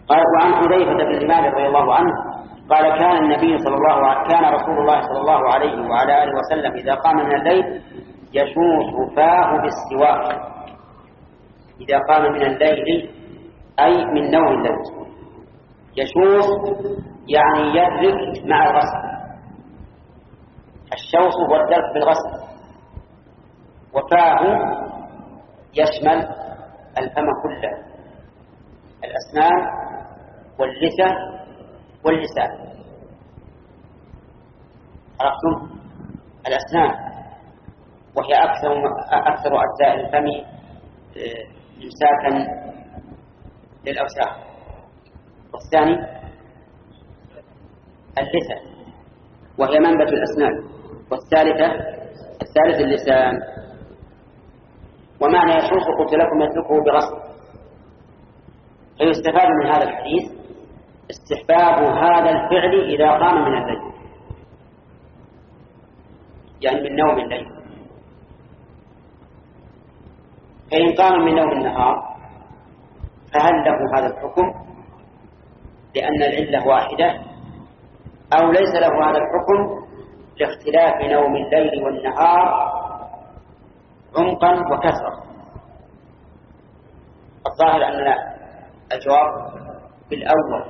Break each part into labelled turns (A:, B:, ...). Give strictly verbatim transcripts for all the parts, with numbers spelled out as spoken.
A: قال: وعن حذيفة بن اليمان رضي الله عنه قال: كان النبي صلى الله عليه كان رسول الله صلى الله عليه وعلى آله وسلم إذا قام من الليل يشوص فاه بالسواك. إذا قام من الليل أي من نوم الليل. يشوص يعني يدرك مع الغسل. الشوص هو الدرك بالغسل، وفاه يشمل الفم كله، الأسنان واللثة واللسان. عرفتم؟ الأسنان وهي أكثر أكثر أجزاء الفم إمساكا للأوساخ. والثاني اللثة وهي منبت الأسنان. والثالثة الثالث اللسان. ومعنى يشوص قلت لكم يتركه بغسل. فيستفاد من هذا الحديث استحباب هذا الفعل إذا قام من الليل، يعني من نوم الليل. فإن قام من نوم النهار فهل له هذا الحكم لأن العلة واحدة، أو ليس له هذا الحكم لاختلاف نوم الليل والنهار عمقا وكثرة؟ الظاهر أن لا. الجواب بالأول،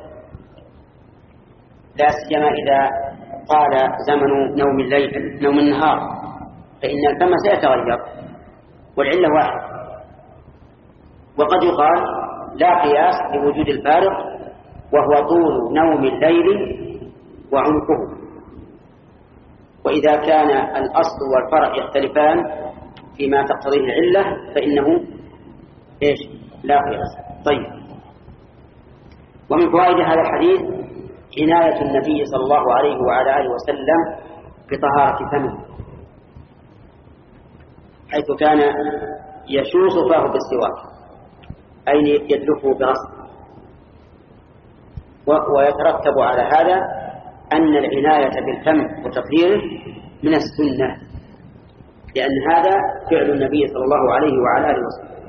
A: لا سيما إذا طال زمن نوم الليل نوم النهار، فإن الفم سيتغير والعلة واحدة. وقد يقال لا قياس لوجود الفارق، وهو طول نوم الليل وعمقه. وإذا كان الأصل والفرع يختلفان فيما تقتضيه العلة فإنه إيش؟ لا قياس. طيب. ومن فوائد هذا الحديث عناية النبي صلى الله عليه وعلى آله وسلم بطهارة فمه، حيث كان يشوص فاه بالسواك أي يدلكه برصد. ويترتب على هذا أن العناية بالفم وتطهيره من السنة، لأن هذا فعل النبي صلى الله عليه وعلى آله وسلم.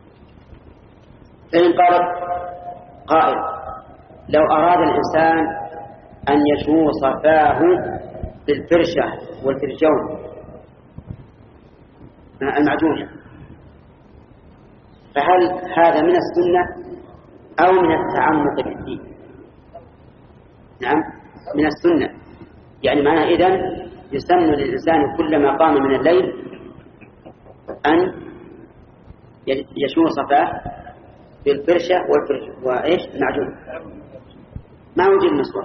A: فإن قال قائل: لو أراد الإنسان أن يشوص فاه بالفرشة والفرجون المعجونة، فهل هذا من السنة أو من التعمق بالدين؟ نعم، من السنة. يعني معناه إذن يسن للإنسان كلما قام من الليل أن يشوص فاه بالفرشة والفرج وإيش المعجون، ما وجد مسوى.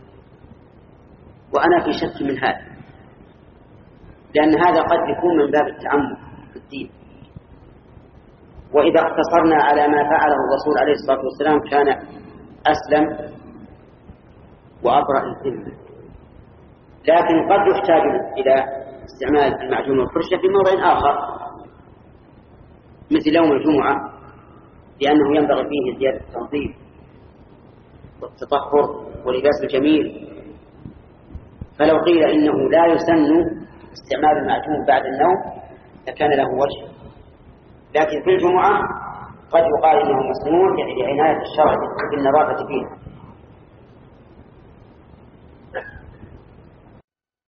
A: وأنا في شك من هذا، لأن هذا قد يكون من باب التعمق في الدين. وإذا اقتصرنا على ما فعله الرسول عليه الصلاة والسلام كان أسلم وأبرأ الذمة. لكن قد يحتاج إلى استعمال المعجون والفرشة في موضع آخر، مثل يوم الجمعة، لأنه ينبغي فيه زيادة التنظيف والتطهر ولباس الجميل. فلو قيل إنه لا يسن استعمال المعجون بعد النوم لكان له وجه، لكن في الجمعة قد يقال إنه مسنون يعني لعناية الشرع بالنظافة فيه.